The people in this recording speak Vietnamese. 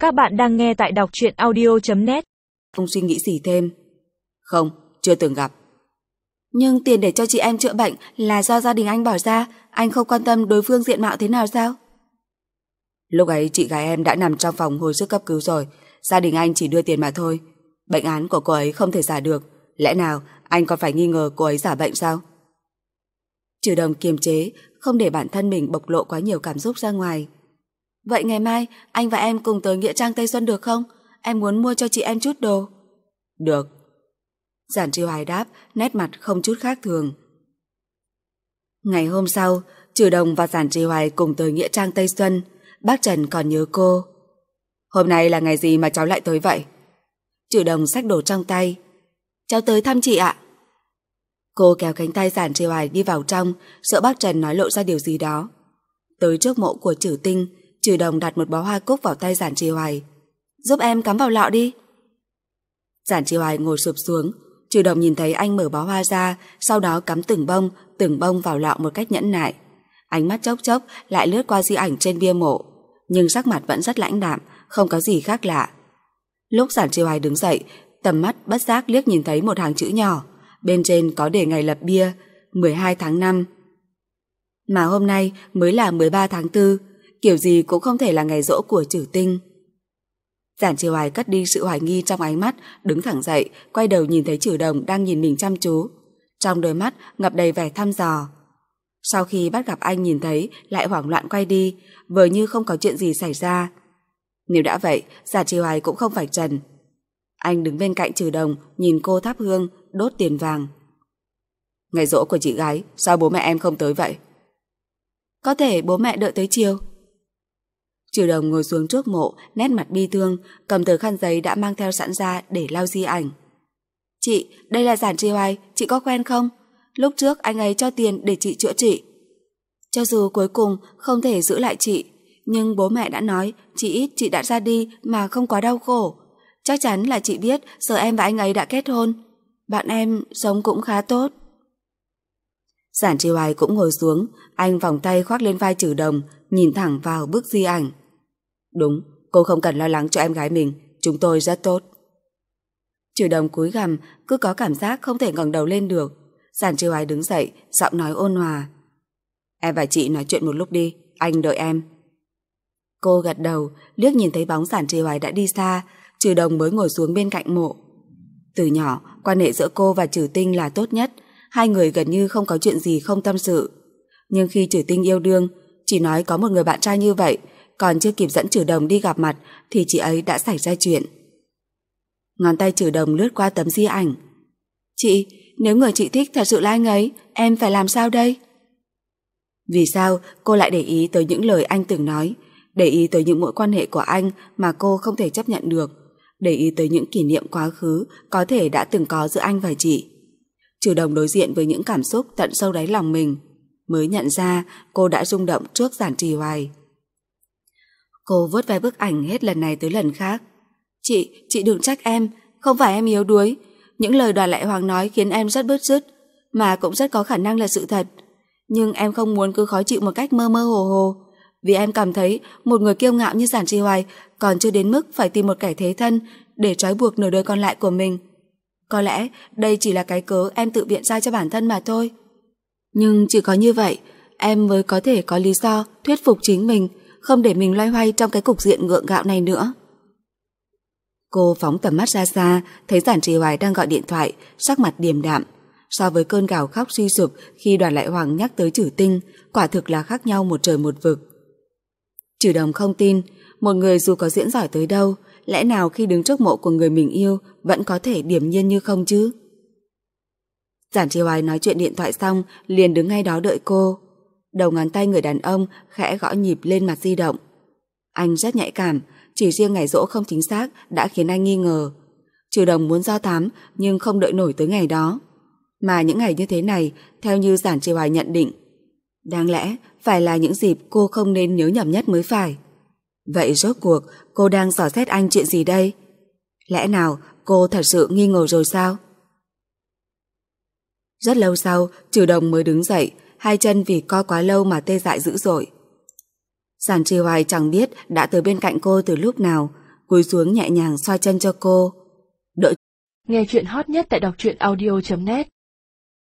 Các bạn đang nghe tại đọc truyện audio.net. Không suy nghĩ gì thêm. Không, chưa từng gặp. Nhưng tiền để cho chị em chữa bệnh là do gia đình anh bỏ ra, anh không quan tâm đối phương diện mạo thế nào sao? Lúc ấy chị gái em đã nằm trong phòng hồi sức cấp cứu rồi, gia đình anh chỉ đưa tiền mà thôi. Bệnh án của cô ấy không thể giả được, lẽ nào anh còn phải nghi ngờ cô ấy giả bệnh sao? Trừ Đồng kiềm chế, không để bản thân mình bộc lộ quá nhiều cảm xúc ra ngoài. Vậy ngày mai anh và em cùng tới Nghĩa Trang Tây Xuân được không? Em muốn mua cho chị em chút đồ. Được. Giản Tri Hoài đáp, nét mặt không chút khác thường. Ngày hôm sau, Trừ Đồng và Giản Tri Hoài cùng tới Nghĩa Trang Tây Xuân. Bác Trần còn nhớ cô. Hôm nay là ngày gì mà cháu lại tới vậy? Trừ Đồng xách đồ trong tay. Cháu tới thăm chị ạ. Cô kéo cánh tay Giản Tri Hoài đi vào trong, sợ bác Trần nói lộ ra điều gì đó. Tới trước mộ của Trừ Tinh, Trừ Đồng đặt một bó hoa cúc vào tay Giản Tri Hoài. Giúp em cắm vào lọ đi. Giản Tri Hoài ngồi sụp xuống. Trừ Đồng nhìn thấy anh mở bó hoa ra, sau đó cắm từng bông vào lọ một cách nhẫn nại. Ánh mắt chốc chốc lại lướt qua di ảnh trên bia mộ, nhưng sắc mặt vẫn rất lãnh đạm, không có gì khác lạ. Lúc Giản Tri Hoài đứng dậy, tầm mắt bất giác liếc nhìn thấy một hàng chữ nhỏ, bên trên có đề ngày lập bia 12 tháng 5. Mà hôm nay mới là 13 tháng 4, kiểu gì cũng không thể là ngày giỗ của Trừ Tinh. Giản Tri Hoài cất đi sự hoài nghi trong ánh mắt, đứng thẳng dậy, quay đầu nhìn thấy Trừ Đồng đang nhìn mình chăm chú, trong đôi mắt ngập đầy vẻ thăm dò. Sau khi bắt gặp anh nhìn thấy, lại hoảng loạn quay đi, vờ như không có chuyện gì xảy ra. Nếu đã vậy, Giản Tri Hoài cũng không phải trần. Anh đứng bên cạnh Trừ Đồng, nhìn cô thắp hương, đốt tiền vàng. Ngày giỗ của chị gái, sao bố mẹ em không tới vậy? Có thể bố mẹ đợi tới chiều. Trừ Đồng ngồi xuống trước mộ, nét mặt bi thương, cầm tờ khăn giấy đã mang theo sẵn ra để lau di ảnh. Chị, đây là Giản Tri Hoài, chị có quen không? Lúc trước anh ấy cho tiền để chị chữa trị. Cho dù cuối cùng không thể giữ lại chị, nhưng bố mẹ đã nói chỉ ít chị đã ra đi mà không quá đau khổ. Chắc chắn là chị biết giờ em và anh ấy đã kết hôn. Bạn em sống cũng khá tốt. Giản Tri Hoài cũng ngồi xuống, anh vòng tay khoác lên vai Trừ Đồng, nhìn thẳng vào bức di ảnh. Đúng, cô không cần lo lắng cho em gái mình, chúng tôi rất tốt. Trừ Đồng cúi gằm, cứ có cảm giác không thể ngẩng đầu lên được. Giản Tri Hoài đứng dậy, giọng nói ôn hòa. Em và chị nói chuyện một lúc đi, anh đợi em. Cô gật đầu, liếc nhìn thấy bóng Giản Tri Hoài đã đi xa, Trừ Đồng mới ngồi xuống bên cạnh mộ. Từ nhỏ, quan hệ giữa cô và Trừ Tinh là tốt nhất, hai người gần như không có chuyện gì không tâm sự. Nhưng khi Trừ Tinh yêu đương, chỉ nói có một người bạn trai như vậy, còn chưa kịp dẫn Trừ Đồng đi gặp mặt thì chị ấy đã xảy ra chuyện. Ngón tay Trừ Đồng lướt qua tấm di ảnh. Chị, nếu người chị thích thật sự là anh ấy, em phải làm sao đây? Vì sao cô lại để ý tới những lời anh từng nói, để ý tới những mối quan hệ của anh mà cô không thể chấp nhận được, để ý tới những kỷ niệm quá khứ có thể đã từng có giữa anh và chị? Trừ Đồng đối diện với những cảm xúc tận sâu đáy lòng mình, mới nhận ra cô đã rung động trước Giản Tri Hoài. Cô vuốt ve bức ảnh hết lần này tới lần khác. Chị đừng trách em, không phải em yếu đuối. Những lời Đoàn Lại Hoàng nói khiến em rất bứt rứt, mà cũng rất có khả năng là sự thật. Nhưng em không muốn cứ khó chịu một cách mơ mơ hồ hồ, vì em cảm thấy một người kiêu ngạo như Giản Tri Hoài còn chưa đến mức phải tìm một kẻ thế thân để trói buộc nửa đời còn lại của mình. Có lẽ đây chỉ là cái cớ em tự biện ra cho bản thân mà thôi. Nhưng chỉ có như vậy, em mới có thể có lý do thuyết phục chính mình, không để mình loay hoay trong cái cục diện ngượng ngạo này nữa. Cô phóng tầm mắt ra xa, thấy Giản Tri Hoài đang gọi điện thoại, sắc mặt điềm đạm. So với cơn gào khóc suy sụp khi Đoàn Lại Hoàng nhắc tới Trừ Tinh, quả thực là khác nhau một trời một vực. Trừ Đồng không tin, một người dù có diễn giỏi tới đâu, lẽ nào khi đứng trước mộ của người mình yêu vẫn có thể điềm nhiên như không chứ? Giản Tri Hoài nói chuyện điện thoại xong, liền đứng ngay đó đợi cô. Đầu ngón tay người đàn ông khẽ gõ nhịp lên mặt di động. Anh rất nhạy cảm, chỉ riêng ngày giỗ không chính xác đã khiến anh nghi ngờ. Trừ Đồng muốn do thám nhưng không đợi nổi tới ngày đó. Mà những ngày như thế này, theo như Giản Tri Hoài nhận định, đáng lẽ phải là những dịp cô không nên nhớ nhầm nhất mới phải. Vậy rốt cuộc cô đang dò xét anh chuyện gì đây? Lẽ nào cô thật sự nghi ngờ rồi sao? Rất lâu sau, Trừ Đồng mới đứng dậy, hai chân vì co quá lâu mà tê dại dữ dội. Giản Tri Hoài chẳng biết đã tới bên cạnh cô từ lúc nào, cúi xuống nhẹ nhàng xoa chân cho cô. Nghe chuyện hot nhất tại đọc truyện audio.net